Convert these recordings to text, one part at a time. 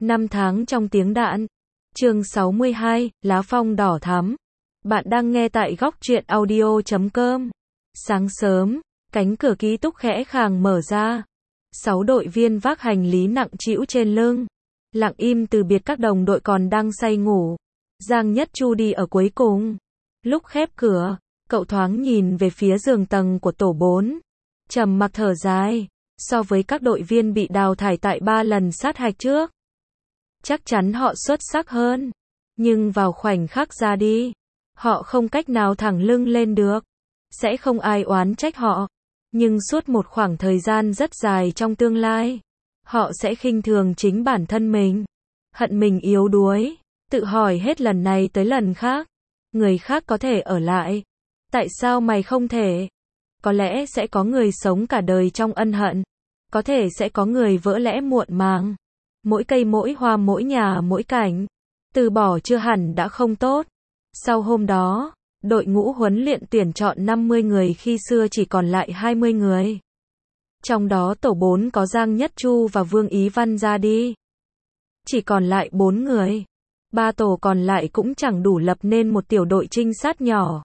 Năm tháng trong tiếng đạn. Chương 62, lá phong đỏ thắm. Bạn đang nghe tại góc truyện audio.com. Sáng sớm, cánh cửa ký túc khẽ khàng mở ra. 6 đội viên vác hành lý nặng trĩu trên lưng, lặng im từ biệt các đồng đội còn đang say ngủ. Giang Nhất Chu đi ở cuối cùng. Lúc khép cửa, cậu thoáng nhìn về phía giường tầng của tổ 4. Trầm mặc thở dài. So với các đội viên bị đào thải tại 3 lần sát hạch trước, chắc chắn họ xuất sắc hơn. Nhưng vào khoảnh khắc ra đi, họ không cách nào thẳng lưng lên được. Sẽ không ai oán trách họ. Nhưng suốt một khoảng thời gian rất dài trong tương lai, họ sẽ khinh thường chính bản thân mình. Hận mình yếu đuối. Tự hỏi hết lần này tới lần khác. Người khác có thể ở lại. Tại sao mày không thể? Có lẽ sẽ có người sống cả đời trong ân hận. Có thể sẽ có người vỡ lẽ muộn màng. Mỗi cây mỗi hoa mỗi nhà mỗi cảnh. Từ bỏ chưa hẳn đã không tốt. Sau hôm đó, đội ngũ huấn luyện tuyển chọn 50 người khi xưa chỉ còn lại 20 người. Trong đó tổ 4 có Giang Nhất Chu và Vương Ý Văn ra đi. Chỉ còn lại 4 người. 3 tổ còn lại cũng chẳng đủ lập nên một tiểu đội trinh sát nhỏ.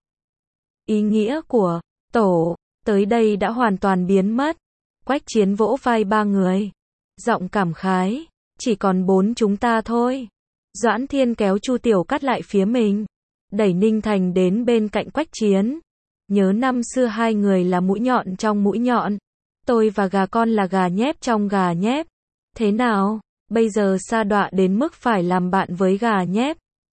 Ý nghĩa của tổ tới đây đã hoàn toàn biến mất. Quách Chiến vỗ vai 3 người. Giọng cảm khái. Chỉ còn 4 chúng ta thôi. Doãn Thiên kéo Chu Tiểu Cát lại phía mình. Đẩy Ninh Thành đến bên cạnh Quách Chiến. Nhớ năm xưa hai người là mũi nhọn trong mũi nhọn. Tôi và gà con là gà nhép trong gà nhép. Thế nào, bây giờ sa đọa đến mức phải làm bạn với gà nhép?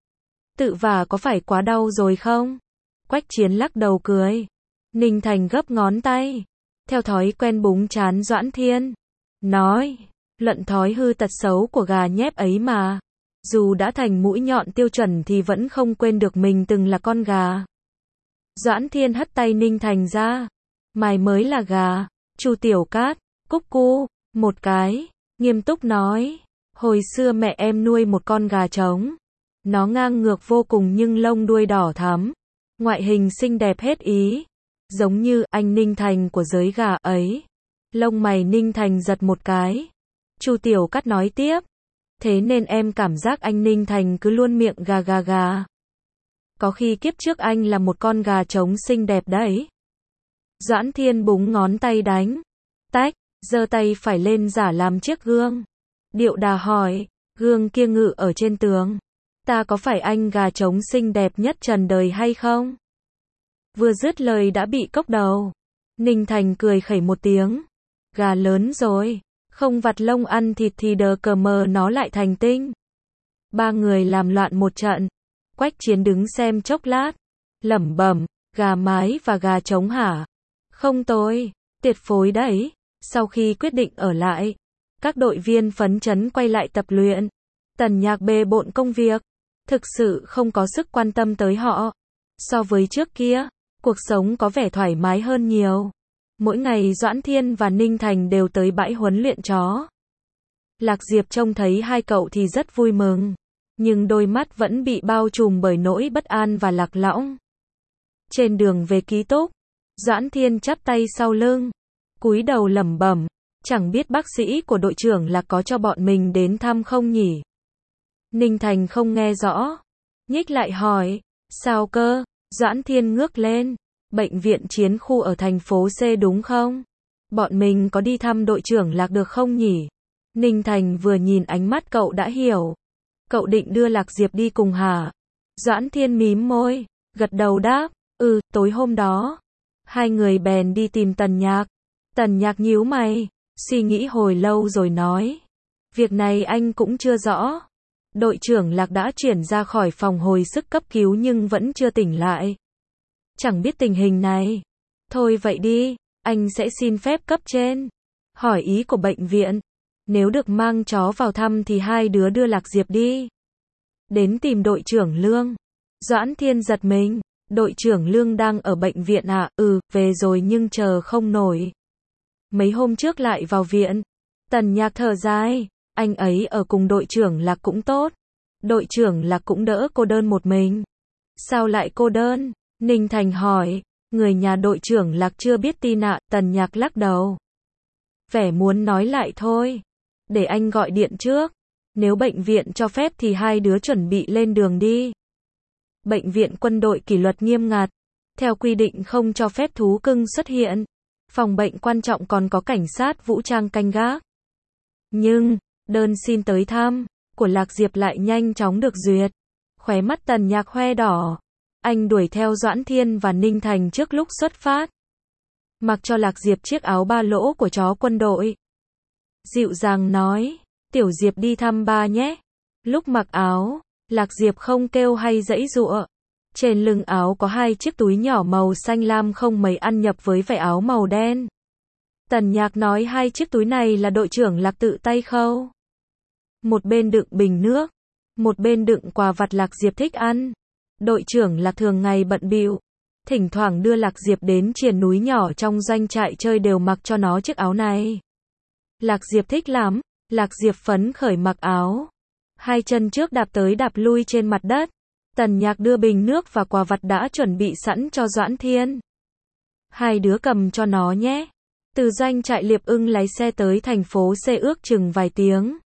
Tự vả có phải quá đau rồi không? Quách Chiến lắc đầu cười. Ninh Thành gấp ngón tay. Theo thói quen búng trán Doãn Thiên. Nói, luận thói hư tật xấu của gà nhép ấy mà. Dù đã thành mũi nhọn tiêu chuẩn thì vẫn không quên được mình từng là con gà. Doãn Thiên hất tay Ninh Thành ra. Mày mới là gà. Chu Tiểu Cát, cúc cu, một cái, nghiêm túc nói. Hồi xưa mẹ em nuôi một con gà trống. Nó ngang ngược vô cùng nhưng lông đuôi đỏ thắm. Ngoại hình xinh đẹp hết ý. Giống như anh Ninh Thành của giới gà ấy. Lông mày Ninh Thành giật một cái. Chu Tiểu Cát nói tiếp. Thế nên em cảm giác anh Ninh Thành cứ luôn miệng gà gà gà. Có khi kiếp trước anh là một con gà trống xinh đẹp đấy. Doãn Thiên búng ngón tay đánh. Tách, giơ tay phải lên giả làm chiếc gương. Điệu đà hỏi, gương kia ngự ở trên tường. Ta có phải anh gà trống xinh đẹp nhất trần đời hay không? Vừa dứt lời đã bị cốc đầu. Ninh Thành cười khẩy một tiếng. Gà lớn rồi. Không vặt lông ăn thịt thì đờ cờ mờ nó lại thành tinh. 3 người làm loạn một trận. Quách Chiến đứng xem chốc lát. Lẩm bẩm, gà mái và gà trống hả? Không tồi, tuyệt phối đấy. Sau khi quyết định ở lại, các đội viên phấn chấn quay lại tập luyện. Tần Nhạc bề bộn công việc, thực sự không có sức quan tâm tới họ. So với trước kia, cuộc sống có vẻ thoải mái hơn nhiều. Mỗi ngày Doãn Thiên và Ninh Thành đều tới bãi huấn luyện chó. Lạc Diệp trông thấy hai cậu thì rất vui mừng. Nhưng đôi mắt vẫn bị bao trùm bởi nỗi bất an và lạc lõng. Trên đường về ký túc, Doãn Thiên chắp tay sau lưng, cúi đầu lẩm bẩm, chẳng biết bác sĩ của đội trưởng Lạc có cho bọn mình đến thăm không nhỉ? Ninh Thành không nghe rõ, nhích lại hỏi, sao cơ? Doãn Thiên ngước lên, bệnh viện chiến khu ở thành phố C đúng không? Bọn mình có đi thăm đội trưởng Lạc được không nhỉ? Ninh Thành vừa nhìn ánh mắt cậu đã hiểu. Cậu định đưa Lạc Diệp đi cùng hả? Doãn Thiên mím môi, gật đầu đáp, tối hôm đó. Hai người bèn đi tìm Tần Nhạc. Tần Nhạc nhíu mày, suy nghĩ hồi lâu rồi nói. Việc này anh cũng chưa rõ. Đội trưởng Lạc đã chuyển ra khỏi phòng hồi sức cấp cứu nhưng vẫn chưa tỉnh lại. Chẳng biết tình hình này. Thôi vậy đi, anh sẽ xin phép cấp trên. Hỏi ý của bệnh viện. Nếu được mang chó vào thăm thì hai đứa đưa Lạc Diệp đi. Đến tìm đội trưởng Lương. Doãn Thiên giật mình. Đội trưởng Lương đang ở bệnh viện à? Về rồi nhưng chờ không nổi. Mấy hôm trước lại vào viện. Tần Nhạc thở dài. Anh ấy ở cùng đội trưởng Lạc cũng tốt. Đội trưởng Lạc cũng đỡ cô đơn một mình. Sao lại cô đơn? Ninh Thành hỏi. Người nhà đội trưởng Lạc chưa biết tin ạ. Tần Nhạc lắc đầu. Vẻ muốn nói lại thôi. Để anh gọi điện trước. Nếu bệnh viện cho phép thì hai đứa chuẩn bị lên đường đi. Bệnh viện quân đội kỷ luật nghiêm ngặt. Theo quy định không cho phép thú cưng xuất hiện. Phòng bệnh quan trọng còn có cảnh sát vũ trang canh gác. Nhưng, đơn xin tới thăm của Lạc Diệp lại nhanh chóng được duyệt. Khóe mắt Tần Nhạc hoe đỏ. Anh đuổi theo Doãn Thiên và Ninh Thành trước lúc xuất phát. Mặc cho Lạc Diệp chiếc áo ba lỗ của chó quân đội. Dịu dàng nói, Tiểu Diệp đi thăm ba nhé. Lúc mặc áo, Lạc Diệp không kêu hay giãy giụa. Trên lưng áo có hai chiếc túi nhỏ màu xanh lam không mấy ăn nhập với vải áo màu đen. Tần Nhạc nói hai chiếc túi này là đội trưởng Lạc tự tay khâu. Một bên đựng bình nước, một bên đựng quà vặt Lạc Diệp thích ăn. Đội trưởng Lạc thường ngày bận bịu, thỉnh thoảng đưa Lạc Diệp đến triền núi nhỏ trong doanh trại chơi đều mặc cho nó chiếc áo này. Lạc Diệp thích lắm, Lạc Diệp phấn khởi mặc áo. Hai chân trước đạp tới đạp lui trên mặt đất. Tần Nhạc đưa bình nước và quà vặt đã chuẩn bị sẵn cho Doãn Thiên. Hai đứa cầm cho nó nhé. Từ doanh trại Liệp Ưng lái xe tới thành phố C ước chừng vài tiếng.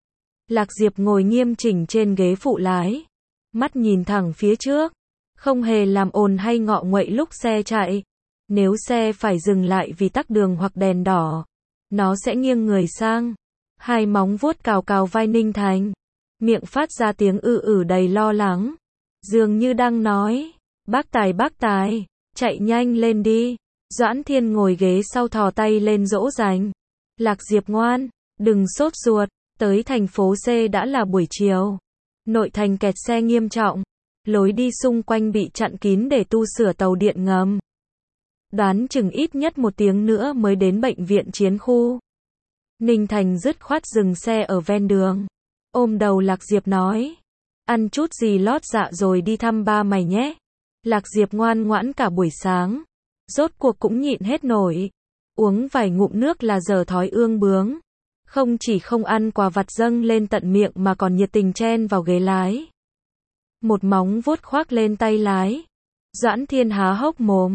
Lạc Diệp ngồi nghiêm chỉnh trên ghế phụ lái. Mắt nhìn thẳng phía trước. Không hề làm ồn hay ngọ nguậy lúc xe chạy. Nếu xe phải dừng lại vì tắc đường hoặc đèn đỏ, nó sẽ nghiêng người sang. Hai móng vuốt cào cào vai Ninh Thành. Miệng phát ra tiếng đầy lo lắng. Dường như đang nói, bác Tài, chạy nhanh lên đi. Doãn Thiên ngồi ghế sau thò tay lên dỗ dành. Lạc Diệp ngoan, đừng sốt ruột, tới thành phố C đã là buổi chiều. Nội thành kẹt xe nghiêm trọng, lối đi xung quanh bị chặn kín để tu sửa tàu điện ngầm. Đoán chừng ít nhất 1 tiếng nữa mới đến bệnh viện chiến khu. Ninh Thành dứt khoát dừng xe ở ven đường. Ôm đầu Lạc Diệp nói, ăn chút gì lót dạ rồi đi thăm ba mày nhé. Lạc Diệp ngoan ngoãn cả buổi sáng. Rốt cuộc cũng nhịn hết nổi. Uống vài ngụm nước là giờ thói ương bướng. Không chỉ không ăn quà vặt dâng lên tận miệng mà còn nhiệt tình chen vào ghế lái. Một móng vuốt khoác lên tay lái. Doãn Thiên há hốc mồm.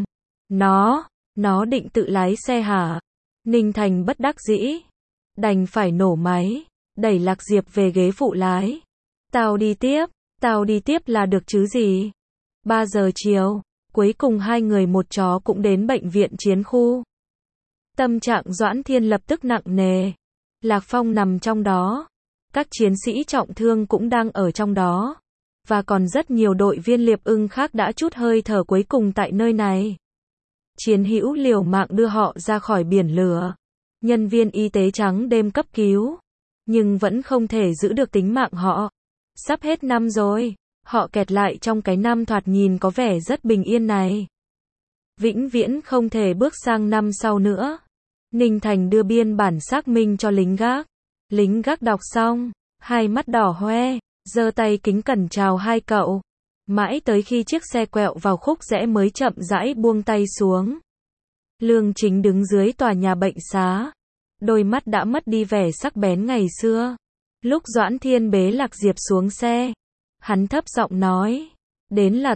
Nó định tự lái xe hả? Ninh Thành bất đắc dĩ. Đành phải nổ máy. Đẩy Lạc Diệp về ghế phụ lái. Tao đi tiếp là được chứ gì. 3 giờ chiều. Cuối cùng hai người một chó cũng đến bệnh viện chiến khu. Tâm trạng Doãn Thiên lập tức nặng nề. Lạc Phong nằm trong đó. Các chiến sĩ trọng thương cũng đang ở trong đó. Và còn rất nhiều đội viên Liệp Ưng khác đã trút hơi thở cuối cùng tại nơi này. Chiến hữu liều mạng đưa họ ra khỏi biển lửa. Nhân viên y tế trắng đêm cấp cứu. Nhưng vẫn không thể giữ được tính mạng họ. Sắp hết năm rồi. Họ kẹt lại trong cái năm thoạt nhìn có vẻ rất bình yên này. Vĩnh viễn không thể bước sang năm sau nữa. Ninh Thành đưa biên bản xác minh cho lính gác. Lính gác đọc xong, hai mắt đỏ hoe, giơ tay kính cẩn chào hai cậu. Mãi tới khi chiếc xe quẹo vào khúc rẽ mới chậm rãi buông tay xuống. Lương Chính đứng dưới tòa nhà bệnh xá. Đôi mắt đã mất đi vẻ sắc bén ngày xưa. Lúc Doãn Thiên bế Lạc Diệp xuống xe, hắn thấp giọng nói, đến là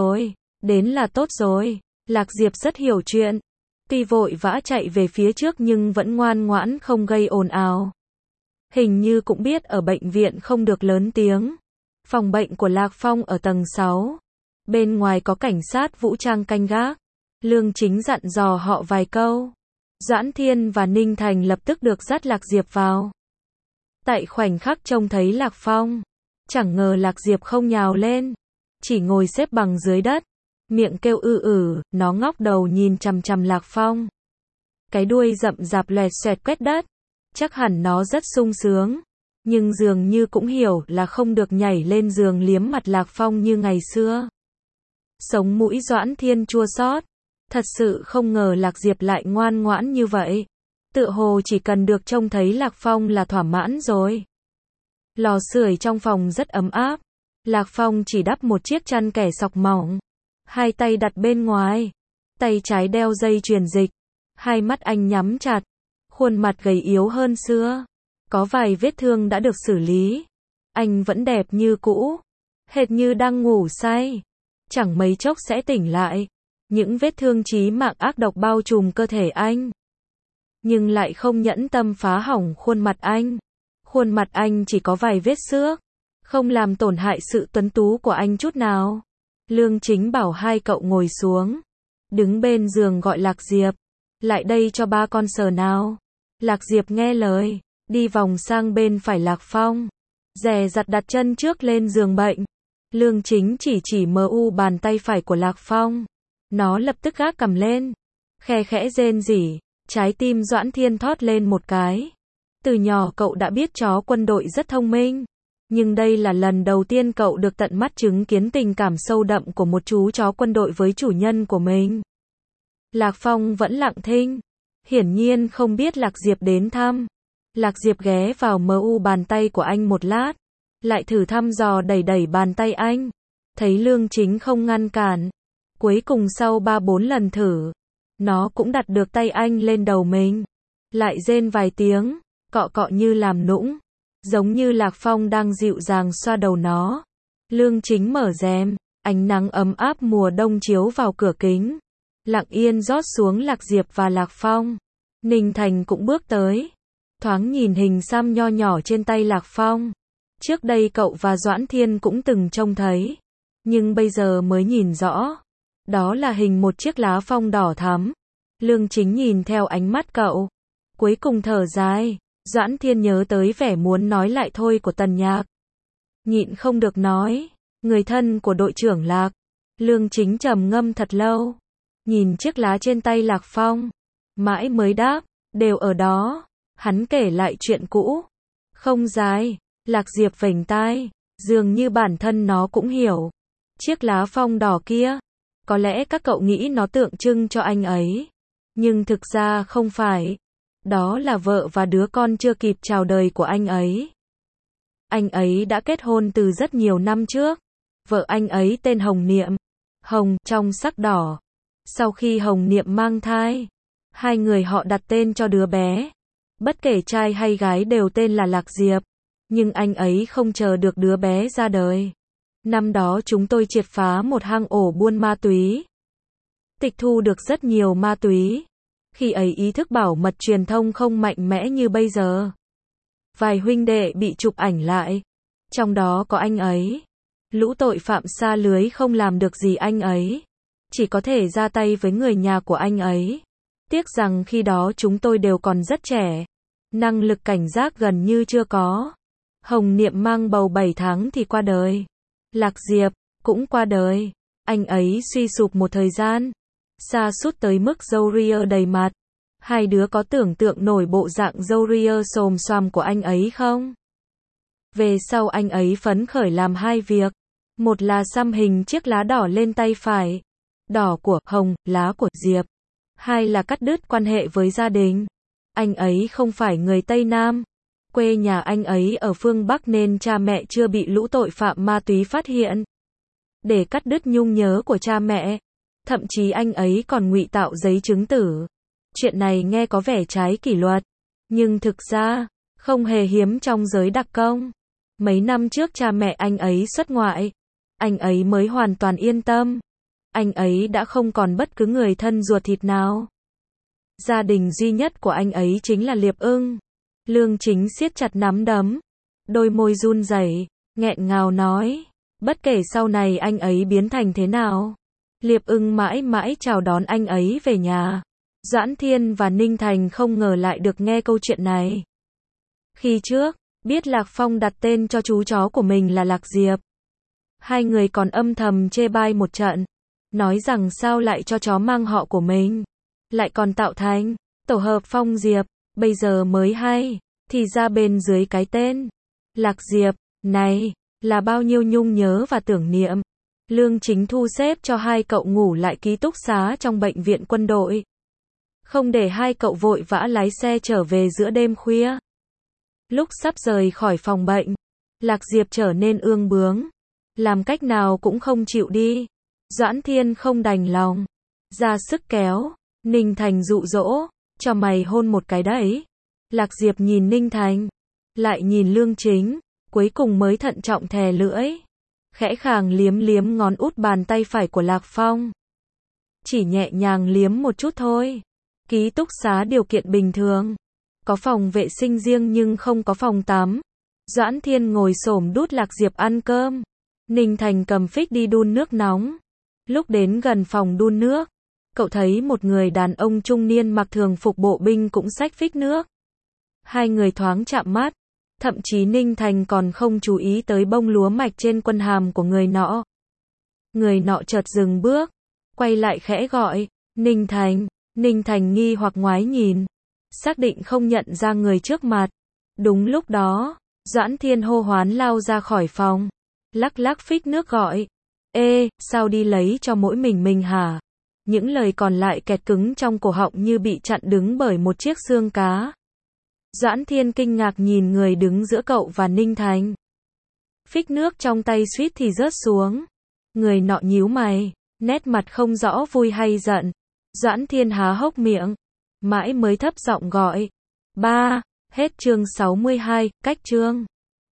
tốt rồi. Lạc Diệp rất hiểu chuyện. Tuy vội vã chạy về phía trước nhưng vẫn ngoan ngoãn không gây ồn ào. Hình như cũng biết ở bệnh viện không được lớn tiếng. Phòng bệnh của Lạc Phong ở tầng 6. Bên ngoài có cảnh sát vũ trang canh gác. Lương Chính dặn dò họ vài câu. Doãn Thiên và Ninh Thành lập tức được dắt Lạc Diệp vào. Tại khoảnh khắc trông thấy Lạc Phong, chẳng ngờ Lạc Diệp không nhào lên, chỉ ngồi xếp bằng dưới đất, miệng kêu nó ngóc đầu nhìn chằm chằm Lạc Phong. Cái đuôi rậm rạp loẹt xoẹt quét đất, chắc hẳn nó rất sung sướng, nhưng dường như cũng hiểu là không được nhảy lên giường liếm mặt Lạc Phong như ngày xưa. Sống mũi Doãn Thiên chua xót, thật sự không ngờ Lạc Diệp lại ngoan ngoãn như vậy. Tựa hồ chỉ cần được trông thấy Lạc Phong là thỏa mãn rồi. Lò sưởi trong phòng rất ấm áp. Lạc Phong chỉ đắp một chiếc chăn kẻ sọc mỏng. Hai tay đặt bên ngoài. Tay trái đeo dây chuyền dịch. Hai mắt anh nhắm chặt. Khuôn mặt gầy yếu hơn xưa. Có vài vết thương đã được xử lý. Anh vẫn đẹp như cũ. Hệt như đang ngủ say. Chẳng mấy chốc sẽ tỉnh lại. Những vết thương chí mạng ác độc bao trùm cơ thể anh. Nhưng lại không nhẫn tâm phá hỏng khuôn mặt anh. Khuôn mặt anh chỉ có vài vết xước, không làm tổn hại sự tuấn tú của anh chút nào. Lương Chính bảo hai cậu ngồi xuống, đứng bên giường gọi Lạc Diệp, lại đây cho ba con sờ nào. Lạc Diệp nghe lời, đi vòng sang bên phải Lạc Phong, dè dặt đặt chân trước lên giường bệnh. Lương Chính chỉ bàn tay phải của Lạc Phong, nó lập tức gác cằm lên, khe khẽ rên rỉ, trái tim Doãn Thiên thót lên một cái. Từ nhỏ cậu đã biết chó quân đội rất thông minh, nhưng đây là lần đầu tiên cậu được tận mắt chứng kiến tình cảm sâu đậm của một chú chó quân đội với chủ nhân của mình. Lạc Phong vẫn lặng thinh, hiển nhiên không biết Lạc Diệp đến thăm. Lạc Diệp ghé vào bàn tay của anh một lát, lại thử thăm dò đẩy bàn tay anh, thấy Lương Chính không ngăn cản. Cuối cùng sau 3-4 lần thử, nó cũng đặt được tay anh lên đầu mình, lại rên vài tiếng, cọ cọ như làm nũng, giống như Lạc Phong đang dịu dàng xoa đầu nó. Lương Chính mở rèm, ánh nắng ấm áp mùa đông chiếu vào cửa kính, lặng yên rót xuống Lạc Diệp và Lạc Phong. Ninh Thành cũng bước tới, thoáng nhìn hình xăm nho nhỏ trên tay Lạc Phong. Trước đây cậu và Doãn Thiên cũng từng trông thấy, nhưng bây giờ mới nhìn rõ. Đó là hình một chiếc lá phong đỏ thắm. Lương Chính nhìn theo ánh mắt cậu, cuối cùng thở dài. Doãn Thiên nhớ tới vẻ muốn nói lại thôi của Tần Nhạc, nhịn không được nói, người thân của đội trưởng Lạc. Lương Chính trầm ngâm thật lâu, nhìn chiếc lá trên tay Lạc Phong, mãi mới đáp, đều ở đó. Hắn kể lại chuyện cũ, không dài. Lạc Diệp vểnh tai, dường như bản thân nó cũng hiểu. Chiếc lá phong đỏ kia, có lẽ các cậu nghĩ nó tượng trưng cho anh ấy, nhưng thực ra không phải. Đó là vợ và đứa con chưa kịp chào đời của anh ấy. Anh ấy đã kết hôn từ rất nhiều năm trước. Vợ anh ấy tên Hồng Niệm, hồng trong sắc đỏ. Sau khi Hồng Niệm mang thai, hai người họ đặt tên cho đứa bé. Bất kể trai hay gái đều tên là Lạc Diệp. Nhưng anh ấy không chờ được đứa bé ra đời. Năm đó chúng tôi triệt phá một hang ổ buôn ma túy, tịch thu được rất nhiều ma túy. Khi ấy ý thức bảo mật truyền thông không mạnh mẽ như bây giờ. Vài huynh đệ bị chụp ảnh lại, trong đó có anh ấy. Lũ tội phạm sa lưới không làm được gì anh ấy, chỉ có thể ra tay với người nhà của anh ấy. Tiếc rằng khi đó chúng tôi đều còn rất trẻ, năng lực cảnh giác gần như chưa có. Hồng Niệm mang bầu 7 tháng thì qua đời. Lạc Diệp cũng qua đời. Anh ấy suy sụp một thời gian, sa sút tới mức râu ria đầy mặt. Hai đứa có tưởng tượng nổi bộ dạng râu ria xồm xoàm của anh ấy không? Về sau anh ấy phấn khởi làm hai việc. Một là xăm hình chiếc lá đỏ lên tay phải, đỏ của Hồng, lá của Diệp. Hai là cắt đứt quan hệ với gia đình. Anh ấy không phải người Tây Nam. Quê nhà anh ấy ở phương Bắc nên cha mẹ chưa bị lũ tội phạm ma túy phát hiện. Để cắt đứt nhung nhớ của cha mẹ, thậm chí anh ấy còn ngụy tạo giấy chứng tử. Chuyện này nghe có vẻ trái kỷ luật, nhưng thực ra không hề hiếm trong giới đặc công. Mấy năm trước cha mẹ anh ấy xuất ngoại, anh ấy mới hoàn toàn yên tâm. Anh ấy đã không còn bất cứ người thân ruột thịt nào. Gia đình duy nhất của anh ấy chính là Liệp Ưng. Lương Chính siết chặt nắm đấm, đôi môi run rẩy, nghẹn ngào nói, bất kể sau này anh ấy biến thành thế nào, Liệp Ưng mãi mãi chào đón anh ấy về nhà. Doãn Thiên và Ninh Thành không ngờ lại được nghe câu chuyện này. Khi trước, biết Lạc Phong đặt tên cho chú chó của mình là Lạc Diệp, hai người còn âm thầm chê bai một trận, nói rằng sao lại cho chó mang họ của mình, lại còn tạo thành tổ hợp Phong Diệp. Bây giờ mới hay, thì ra bên dưới cái tên Lạc Diệp này là bao nhiêu nhung nhớ và tưởng niệm. Lương Chính thu xếp cho hai cậu ngủ lại ký túc xá trong bệnh viện quân đội, không để hai cậu vội vã lái xe trở về giữa đêm khuya. Lúc sắp rời khỏi phòng bệnh, Lạc Diệp trở nên ương bướng, làm cách nào cũng không chịu đi. Doãn Thiên không đành lòng, ra sức kéo. Ninh Thành dụ dỗ, cho mày hôn một cái đấy. Lạc Diệp nhìn Ninh Thành, lại nhìn Lương Chính, cuối cùng mới thận trọng thè lưỡi, khẽ khàng liếm liếm ngón út bàn tay phải của Lạc Phong. Chỉ nhẹ nhàng liếm một chút thôi. Ký túc xá điều kiện bình thường, Có phòng vệ sinh riêng nhưng không có phòng tắm. Doãn Thiên ngồi xổm đút Lạc Diệp ăn cơm. Ninh Thành cầm phích đi đun nước nóng. Lúc đến gần phòng đun nước, cậu thấy một người đàn ông trung niên mặc thường phục bộ binh cũng xách phích nước. Hai người thoáng chạm mắt, thậm chí Ninh Thành còn không chú ý tới bông lúa mạch trên quân hàm của người nọ. Người nọ chợt dừng bước, quay lại khẽ gọi, Ninh Thành. Ninh Thành nghi hoặc ngoái nhìn, xác định không nhận ra người trước mặt. Đúng lúc đó, Doãn Thiên hô hoán lao ra khỏi phòng, lắc lắc phích nước gọi, ê, sao đi lấy cho mỗi mình hả? Những lời còn lại kẹt cứng trong cổ họng như bị chặn đứng bởi một chiếc xương cá. Doãn Thiên kinh ngạc nhìn người đứng giữa cậu và Ninh Thành. Phích nước trong tay suýt thì rớt xuống. Người nọ nhíu mày, nét mặt không rõ vui hay giận. Doãn Thiên há hốc miệng, mãi mới thấp giọng gọi, ba. Hết chương 62, cách chương.